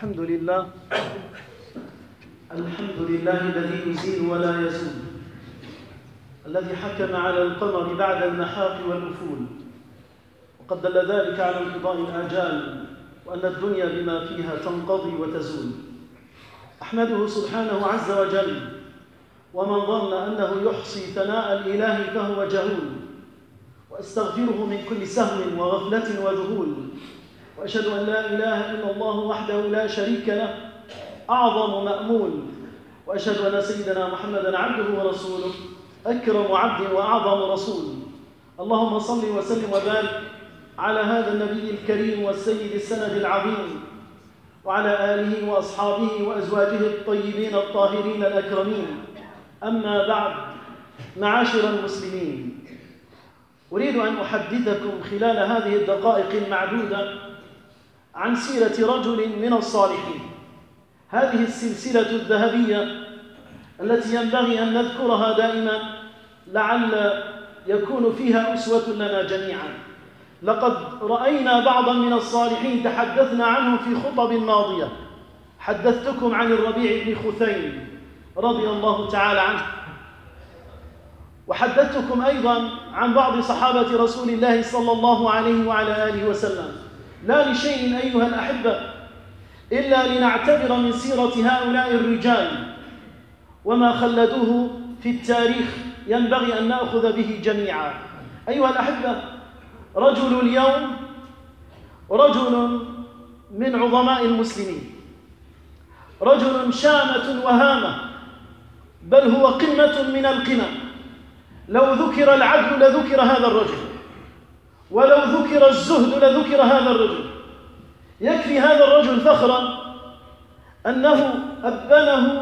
الحمد لله الذي يزيل ولا يزول، الذي حكم على القمر بعد المحاق والأفول، وقد دل ذلك على انقضاء الآجال وأن الدنيا بما فيها تنقضي وتزول. أحمده سبحانه عز وجل، ومن ظن أنه يحصي ثناء الإله فهو جهول، وأستغفره من كل سهو وغفلة وذهول، وأشهد أن لا إله إلا الله وحده لا شريك له أعظم مأمول، وأشهد أن سيدنا محمدًا عبده ورسوله أكرم عبد وأعظم رسول. اللهم صل وسلم وبارك على هذا النبي الكريم والسيد السند العظيم، وعلى آله وأصحابه وأزواجه الطيبين الطاهرين الأكرمين. أما بعد، معاشر المسلمين، أريد أن أحدثكم خلال هذه الدقائق المعدودة عن سيرة رجل من الصالحين، هذه السلسلة الذهبية التي ينبغي أن نذكرها دائما لعل يكون فيها أسوة لنا جميعا. لقد رأينا بعضا من الصالحين تحدثنا عنهم في خطب ماضية. حدثتكم عن الربيع بن خثيم رضي الله تعالى عنه، وحدثتكم أيضا عن بعض صحابة رسول الله صلى الله عليه وعلى آله وسلم، لا لشيء أيها الأحبة إلا لنعتبر من سيرة هؤلاء الرجال وما خلدوه في التاريخ ينبغي أن نأخذ به جميعا. أيها الأحبة، رجل اليوم رجل من عظماء المسلمين، رجل شامة وهامة، بل هو قمة من القمم. لو ذكر العدل لذكر هذا الرجل، ولو ذكر الزهد لذكر هذا الرجل. يكفي هذا الرجل فخرا أنه أبنه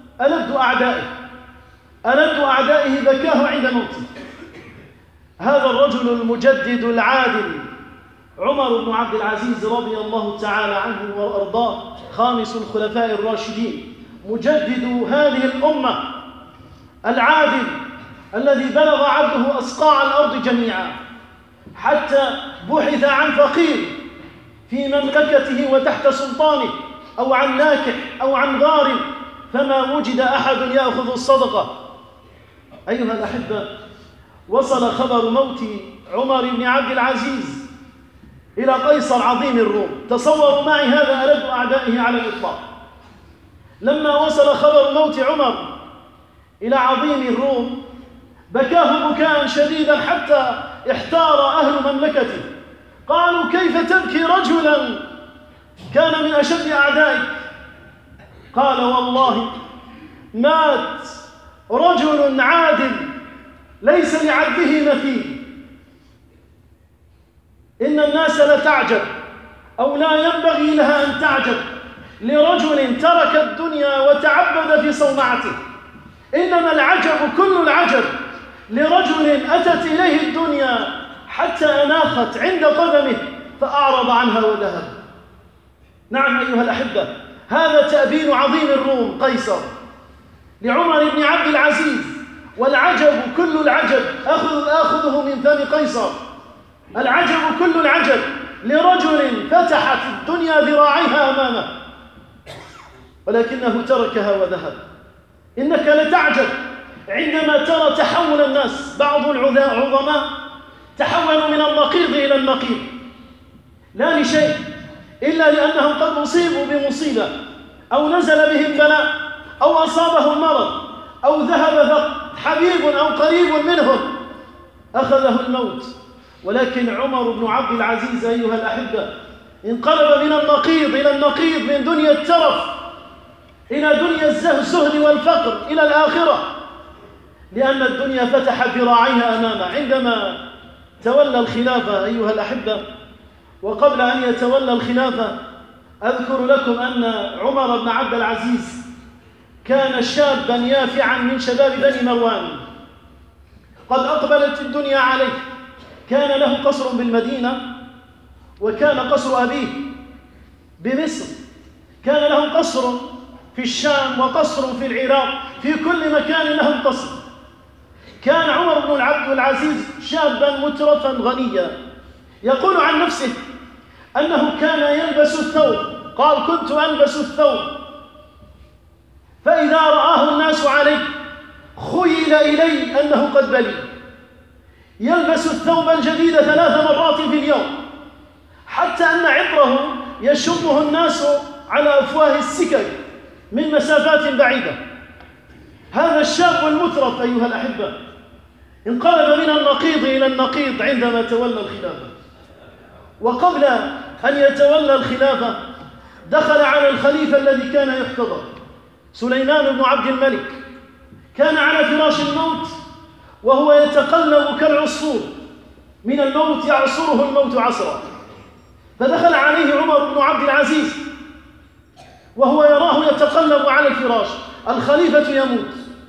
ألد أعدائه بكاه عند موته. هذا الرجل المجدد العادل عمر بن عبد العزيز رضي الله تعالى عنه وأرضاه، خامس الخلفاء الراشدين، مجدد هذه الأمة، العادل الذي بلغ عبده أصقاع الأرض جميعا، حتى بحث عن فقير في مملكته وتحت سلطانه، أو عن ناكح أو عن غار، فما وجد أحد يأخذ الصدقة. أيها الأحبة، وصل خبر موت عمر بن عبد العزيز إلى قيصر عظيم الروم. تصوروا معي هذا ألد أعدائه على الإطلاق. لما وصل خبر موت عمر إلى عظيم الروم بكاه بكاء شديدا حتى احتار أهل مملكته. قالوا: كيف تبكي رجلا كان من أشد أعدائك؟ قال: والله مات رجل عادل ليس لعدله مثيل. إن الناس لتعجب، أو لا ينبغي لها أن تعجب، لرجل ترك الدنيا وتعبد في صومعته. إنما العجب كل العجب لرجل أتت إليه الدنيا حتى أناخت عند قدمه فأعرض عنها وذهب. نعم أيها الأحبة، هذا تأبين عظيم الروم قيصر لعمر بن عبد العزيز، والعجب كل العجب آخذه من فم قيصر. العجب كل العجب لرجل فتحت الدنيا ذراعيها أمامه ولكنه تركها وذهب. إنك لتعجب عندما ترى تحول الناس. بعض العظماء تحولوا من النقيض إلى النقيض، لا لشيء إلا لأنهم قد أصيبوا بمصيبة، أو نزل بهم بلاء، أو أصابهم مرض، أو ذهب حبيب أو قريب منهم أخذه الموت. ولكن عمر بن عبد العزيز أيها الأحبة انقلب من النقيض إلى النقيض، من دنيا الترف إلى دنيا الزهد والفقر إلى الآخرة، لأن الدنيا فتحت ذراعيها أمامه عندما تولى الخلافة. أيها الأحبة، وقبل أن يتولى الخلافة أذكر لكم أن عمر بن عبد العزيز كان شابا يافعا من شباب بني مروان، قد أقبلت الدنيا عليه. كان له قصر بالمدينة، وكان قصر أبيه بمصر، كان له قصر في الشام وقصر في العراق، في كل مكان له قصر. كان عمر بن عبد العزيز شابا مترفا غنيا، يقول عن نفسه أنه كان يلبس الثوب قال كنت ألبس الثوب فإذا رآه الناس علي خيل إلي أنه قد بلي. يلبس الثوب الجديد 3 مرات في اليوم، حتى أن عطره يشمه الناس على أفواه السكك من مسافات بعيدة. هذا الشاب المترف أيها الأحبة انقلب من النقيض إلى النقيض عندما تولى الخلافة. وقبل أن يتولى الخلافة دخل على الخليفة الذي كان يحتضر سليمان بن عبد الملك، كان على فراش الموت وهو يتقلب كالعصفور من الموت، يعصره الموت عصرا. فدخل عليه عمر بن عبد العزيز وهو يراه يتقلب على الفراش، الخليفة يموت.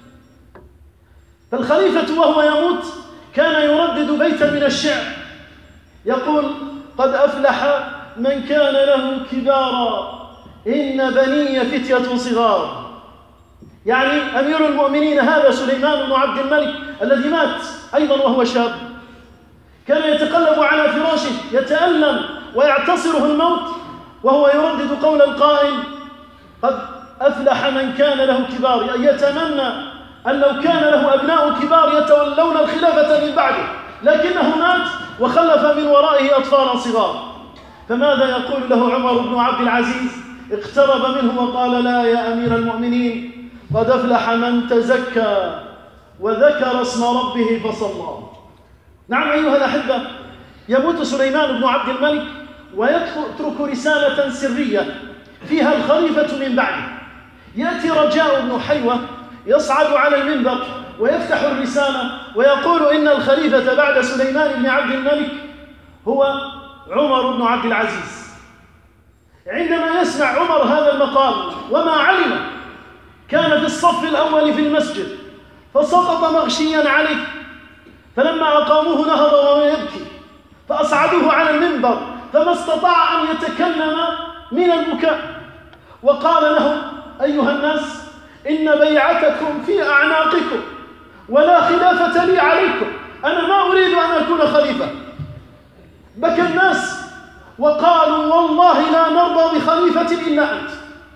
فالخليفة وهو يموت كان يردد بيتا من الشعر يقول: قد أفلح من كان له كبارا إن بني فتية صغار. يعني أمير المؤمنين هذا سليمان بن عبد الملك الذي مات أيضا وهو شاب، كان يتقلب على فراشه يتألم ويعتصره الموت وهو يردد قول القائل: قد أفلح من كان له كبار، أي يتمنى أن لو كان له أبناء كبار يتولون الخلافة من بعده، لكنه مات وخلف من ورائه أطفالا صغار. فماذا يقول له عمر بن عبد العزيز؟ اقترب منه وقال: لا يا أمير المؤمنين، قد أفلح من تزكى وذكر اسم ربه فصلى. نعم أيها الأحبة، يموت سليمان بن عبد الملك ويترك رسالة سرية فيها الخليفة من بعده. يأتي رجاء بن حيوة يصعد على المنبر ويفتح الرسالة ويقول: إن الخليفة بعد سليمان بن عبد الملك هو عمر بن عبد العزيز. عندما يسمع عمر هذا المقال وما علم، كان في الصف الأول في المسجد فسقط مغشيا عليه، فلما أقاموه نهض وهو يبكي فأصعدوه على المنبر فما استطاع أن يتكلم من البكاء، وقال لهم: أيها الناس، إن بيعتكم في أعناقكم ولا خلافة لي عليكم، أنا ما أريد أن أكون خليفة. بكى الناس وقالوا: والله لا نرضى بخليفة إلا أنت.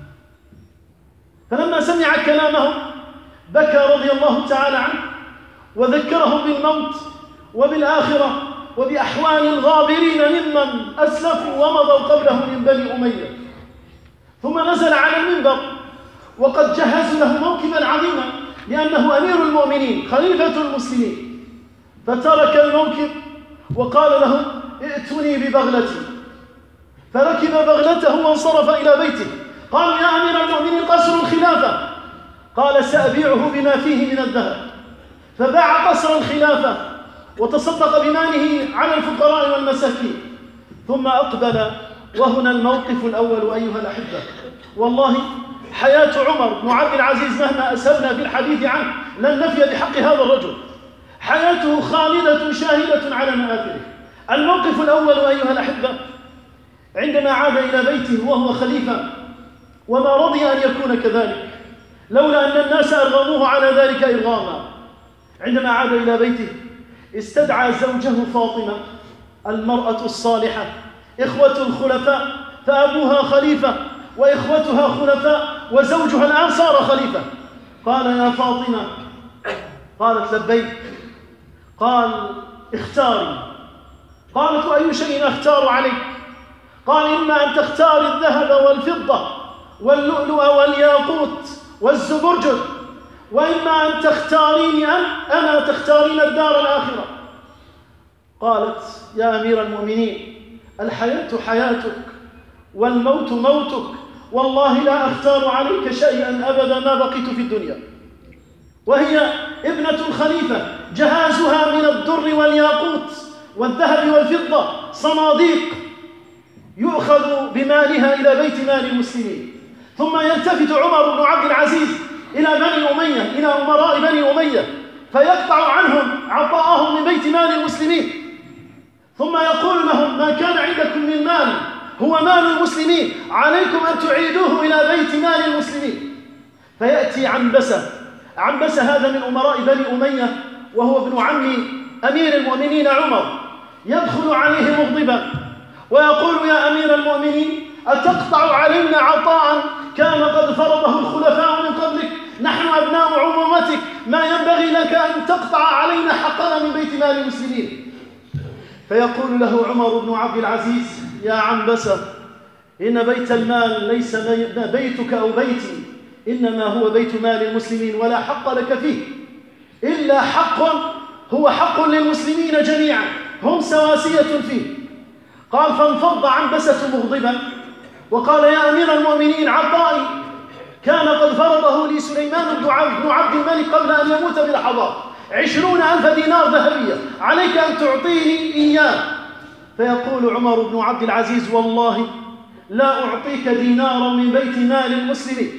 فلما سمع كلامهم بكى رضي الله تعالى عنه وذكرهم بالموت وبالآخرة وبأحوال الغابرين ممن أسلفوا ومضوا قبله من بني أمية. ثم نزل على المنبر وقد جهزوا له موكبا عظيما لأنه أمير المؤمنين خليفة المسلمين، فترك الموكب وقال لهم: ائتوني ببغلتي. فركب بغلته وانصرف إلى بيته. قالوا: يا أمير المؤمنين، قصر الخلافة. قال: سأبيعه بما فيه من الذهب. فباع قصر الخلافة وتصدق بماله على الفقراء والمساكين. ثم أقبل، وهنا الموقف الأول أيها الأحبة. والله حياة عمر بن عبد العزيز مهما أسهبنا في الحديث عنه لن نفي بحق هذا الرجل، حياته خالدة شاهدة على مآثره. الموقف الأول أيها الأحبة عندما عاد إلى بيته وهو خليفة، وما رضي أن يكون كذلك لولا أن الناس أرغموه على ذلك إرغاما. عندما عاد إلى بيته استدعى زوجه فاطمة المرأة الصالحة، إخوة الخلفاء، فأبوها خليفة وإخوتها خلفاء وزوجها الآن صار خليفة. قال: يا فاطمة. قالت: لبيك. قال: اختاري. قالت: وأي شيء أختار عليك؟ قال: إما أن تختاري الذهب والفضة واللؤلؤ والياقوت والزبرجد، وإما أن تختاريني أنا تختارين الدار الآخرة. قالت: يا أمير المؤمنين، الحياة حياتك والموت موتك، والله لا أختار عليك شيئا أبدا ما بقيت في الدنيا. وهي ابنة الخليفة، جهازها من الدر والياقوت والذهب والفضة صناديق يؤخذ بمالها إلى بيت مال المسلمين. ثم يلتفت عمر بن عبد العزيز إلى بني أمية، إلى أمراء بني أمية، فيقطع عنهم عطاءهم من بيت مال المسلمين، ثم يقول لهم: ما كان عندكم من مال هو مال المسلمين، عليكم أن تعيدوه إلى بيت مال المسلمين. فيأتي عنبسة هذا من أمراء بني أمية وهو ابن عم أمير المؤمنين عمر، يدخل عليه مغضبا ويقول: يا أمير المؤمنين، أتقطع علينا عطاء كان قد فرضه الخلفاء من قبلك؟ نحن أبناء عمومتك، ما ينبغي لك أن تقطع علينا حقنا من بيت مال المسلمين. فيقول له عمر بن عبد العزيز: يا عنبسة، إن بيت المال ليس بيتك أو بيتي، إنما هو بيت مال المسلمين، ولا حق لك فيه إلا حق هو حق للمسلمين جميعا، هم سواسية فيه. قال: فانفض عنبسة مغضبا وقال: يا أمير المؤمنين، عطائي كان قد فرضه لي سليمان بن عبد الملك قبل أن يموت بلحظات، 20,000 دينار ذهبية، عليك أن تعطيني إياه. فيقول عمر بن عبد العزيز: والله لا أعطيك دينارا من بيت مال المسلمين.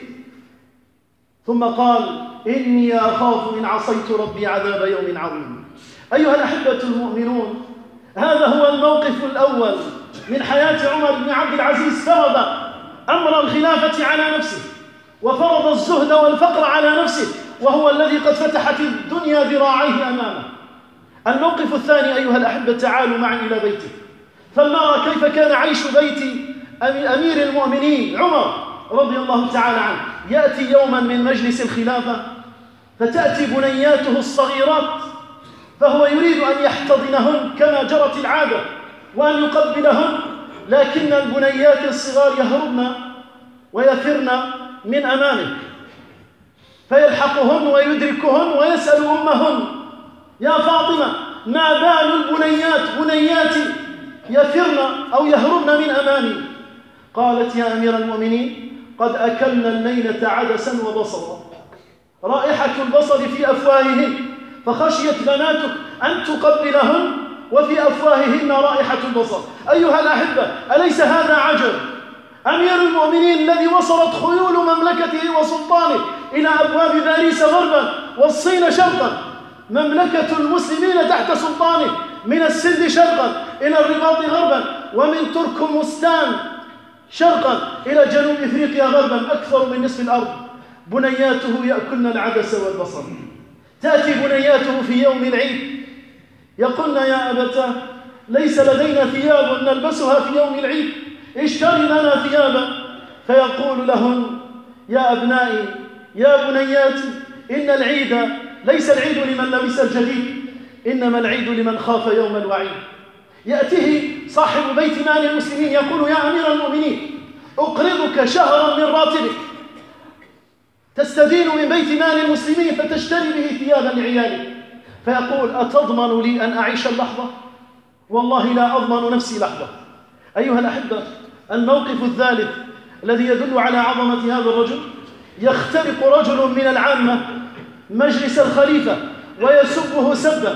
ثم قال: إني أخاف إن عصيت ربي عذاب يوم عظيم. أيها الأحبة المؤمنون، هذا هو الموقف الأول من حياة عمر بن عبد العزيز. فرض أمر الخلافة على نفسه، وفرض الزهد والفقر على نفسه، وهو الذي قد فتحت الدنيا ذراعيه أمامه. الموقف الثاني أيها الأحبة، تعالوا معي إلى بيته فلنرى كيف كان عيش بيت أمير المؤمنين عمر رضي الله تعالى عنه. يأتي يوما من مجلس الخلافة، فتأتي بنياته الصغيرات، فهو يريد أن يحتضنهن كما جرت العادة وأن يقبلهن، لكن البنيات الصغار يهربن ويفرن من أمامه، فيلحقهن ويدركهن ويسأل أمهن: يا فاطمة، ما بال بنياتي يفرن أو يهربن من أمامي؟ قالت: يا أمير المؤمنين، قد أكلنا الليلة عدسا وبصرا، رائحة البصر في أفواههن، فخشيت بناتك أن تقبلهن وفي أفواههن رائحة البصر. أيها الأحبة، أليس هذا عجب؟ أمير المؤمنين الذي وصلت خيول مملكته وسلطانه إلى أبواب باريس غربا والصين شرقا، مملكة المسلمين تحت سلطانه من السند شرقا إلى الرباط غربا، ومن تركمستان شرقا إلى جنوب إفريقيا غربا، أكثر من نصف الأرض. بنياته يأكلن العدس والبصر. تأتي بنياته في يوم العيد يقولن: يا أبتاه، ليس لدينا ثياب نلبسها في يوم العيد، اشتري لنا ثيابا. فيقول لهن: يا أبنائي، يا بنياتي، إن العيد ليس العيد لمن لبس الجديد، إنما العيد لمن خاف يوم الوعيد. يأتيه صاحب بيت مال المسلمين يقول: يا أمير المؤمنين، أقرضك شهرا من راتبك تستدين من بيت مال المسلمين فتشتري به ثيابا لعيالك. فيقول: أتضمن لي أن أعيش اللحظة؟ والله لا أضمن نفسي لحظة. أيها الأحبة، الموقف الثالث الذي يدل على عظمة هذا الرجل: يخترق رجل من العامة مجلس الخليفة ويسبه سبا.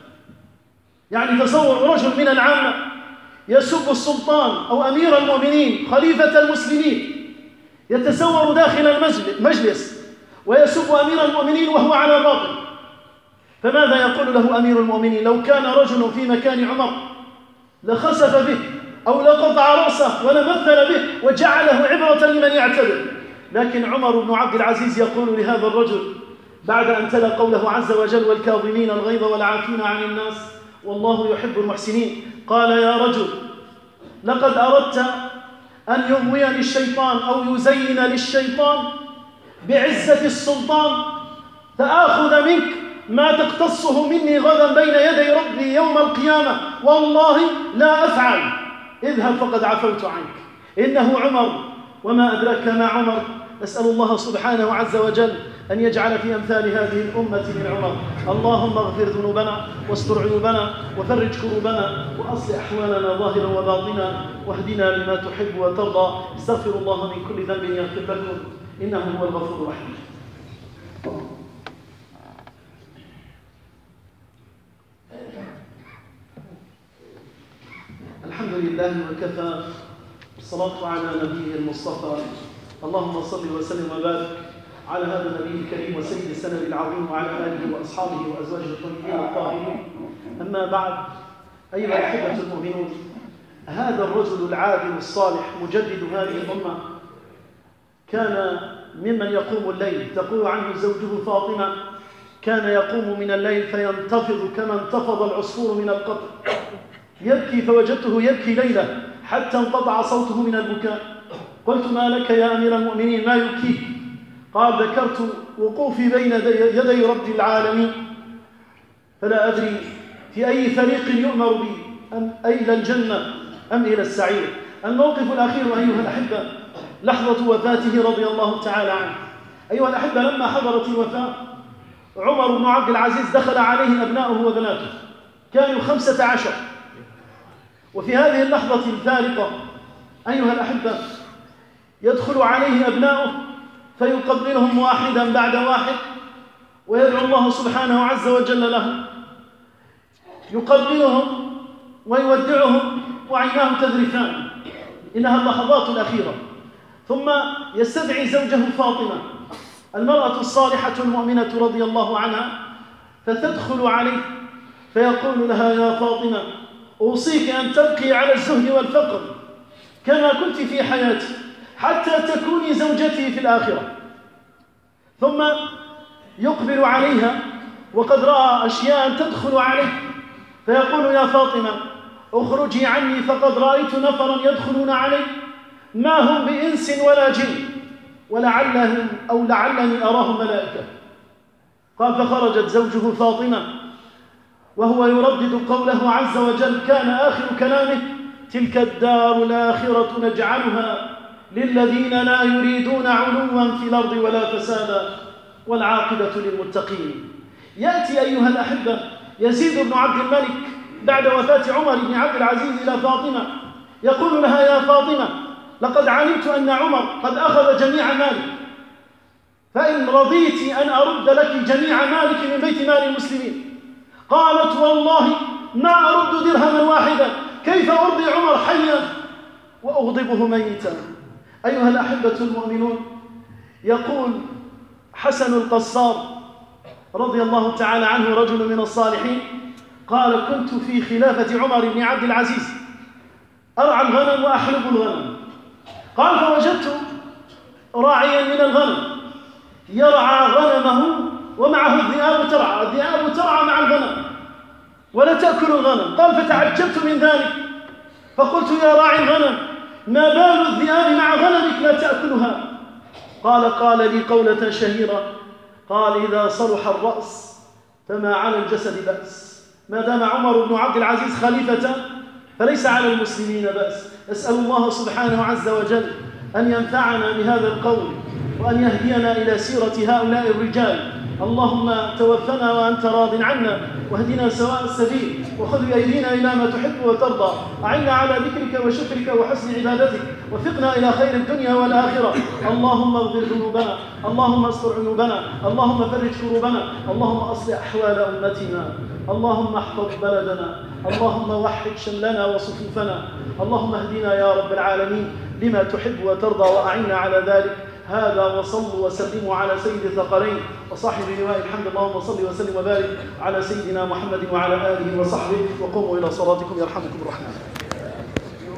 يعني تصور رجل من العامة يسب السلطان أو أمير المؤمنين خليفة المسلمين، يتسور داخل المجلس ويسب أمير المؤمنين وهو على باطل. فماذا يقول له أمير المؤمنين؟ لو كان رجل في مكان عمر لخسف به أو لقطع رأسه ولمثل به وجعله عبرة لمن يعتبر. لكن عمر بن عبد العزيز يقول لهذا الرجل بعد أن تلا قوله عز وجل: والكاظمين الغيظ والعافين عن الناس والله يحب المحسنين، قال: يا رجل، لقد أردت أن يغوي للشيطان أو يزين للشيطان بعزة السلطان فآخذ منك ما تقتصه مني غدا بين يدي ربي يوم القيامة، والله لا أفعل، اذهب فقد عفوت عنك. إنه عمر، وما أدراك ما عمر. نسأل الله سبحانه عز وجل أن يجعل في أمثال هذه الأمة من عمر. اللهم اغفر ذنوبنا واستر عيوبنا وفرج كروبنا وأصلح أحوالنا ظاهرا وباطنا واهدنا لما تحب وترضى. استغفر الله من كل ذنب يغفر لكم، إنه هو الغفور الرحيم. الحمد لله وكفى، الصلاة على نبيه المصطفى. اللهم صل وسلم وبارك على هذا النبي الكريم وسيد السند العظيم وعلى آله وأصحابه وأزواجه الطيبين الطاهرين. أما بعد، أيها الأحبة المؤمنون، هذا الرجل العادل الصالح مجدد هذه الأمة كان ممن يقوم الليل. تقول عنه زوجه فاطمة: كان يقوم من الليل فينتفض كما انتفض العصفور من القطر، يبكي فوجدته يبكي ليلة حتى انقطع صوته من البكاء. قلت: ما لك يا أمير المؤمنين، ما يبكيك؟ قال: ذكرت وقوفي بين يدي رب العالمين، فلا أدري في أي فريق يؤمر بي، أم إلى الجنة أم إلى السعير. الموقف الأخير أيها الأحبة لحظة وفاته رضي الله تعالى عنه. أيها الأحبة، لما حضرت الوفاة عمر بن عبد العزيز دخل عليه أبناؤه وبناته، كانوا 15. وفي هذه اللحظة الفارقة أيها الأحبة يدخل عليه أبناؤه فيقبلهم واحدا بعد واحد ويدعو الله سبحانه عز وجل لهم، يقبلهم ويودعهم وعيناه تذرفان، إنها اللحظات الأخيرة. ثم يستدعي زوجه فاطمة المرأة الصالحة المؤمنة رضي الله عنها، فتدخل عليه فيقول لها: يا فاطمة، أوصيك أن تبقي على الزهد والفقر كما كنت في حياتي حتى تكوني زوجتي في الآخرة. ثم يقبل عليها وقد رأى أشياء تدخل عليه فيقول: يا فاطمة، اخرجي عني فقد رأيت نفرا يدخلون علي ما هم بإنس ولا جن، ولعلهم أو لعلني أراهم ملائكة. قال: فخرجت زوجه فاطمة وهو يردد قوله عز وجل، كان آخر كلامه: تلك الدار الآخرة نجعلها للذين لا يريدون علوا في الأرض ولا فسادا والعاقبة للمتقين. يأتي أيها الأحبة يزيد بن عبد الملك بعد وفاة عمر بن عبد العزيز إلى فاطمة يقول لها: يا فاطمة، لقد علمت أن عمر قد أخذ جميع مالك، فإن رضيت أن أرد لك جميع مالك من بيت مال المسلمين. قالت: والله ما أرد درهما واحدا، كيف أرضي عمر حيا وأغضبه ميتا؟ أيها الأحبة المؤمنون، يقول حسن القصار رضي الله تعالى عنه رجل من الصالحين قال: كنت في خلافة عمر بن عبد العزيز أرعى الغنم وأحلب الغنم. قال: فوجدت راعيا من الغنم يرعى غنمه ومعه الذئاب ترعى، الذئاب ترعى مع الغنم ولا تأكل الغنم. قال: فتعجبت من ذلك فقلت: يا راعي الغنم، ما بال الذئاب مع غنمك لا تأكلها؟ قال لي قولة شهيرة، قال: إذا صلح الرأس فما على الجسد بأس. ما دام عمر بن عبد العزيز خليفة فليس على المسلمين بأس. أسأل الله سبحانه عز وجل أن ينفعنا بهذا القول وأن يهدينا إلى سيرة هؤلاء الرجال. اللهم توفنا وأنت راض عنا، واهدنا سواء السبيل، وخذ بأيدينا إلى ما تحب وترضى. أعنا على ذكرك وشكرك وحسن عبادتك، وفقنا إلى خير الدنيا والآخرة. اللهم اغفر ذنوبنا، اللهم استر عيوبنا، اللهم فرج كروبنا، اللهم أصلح أحوال أمتنا، اللهم احفظ بلدنا، اللهم وحد شملنا وصفوفنا، اللهم اهدنا يا رب العالمين لما تحب وترضى، وأعنا على ذلك. هذا وصلوا وسلموا على سيد الثقلين وصاحب لواء الحمد. اللهم صل وسلم وبارك على سيدنا محمد وعلى آله وصحبه، وقوموا إلى صلاتكم يرحمكم الرحمن.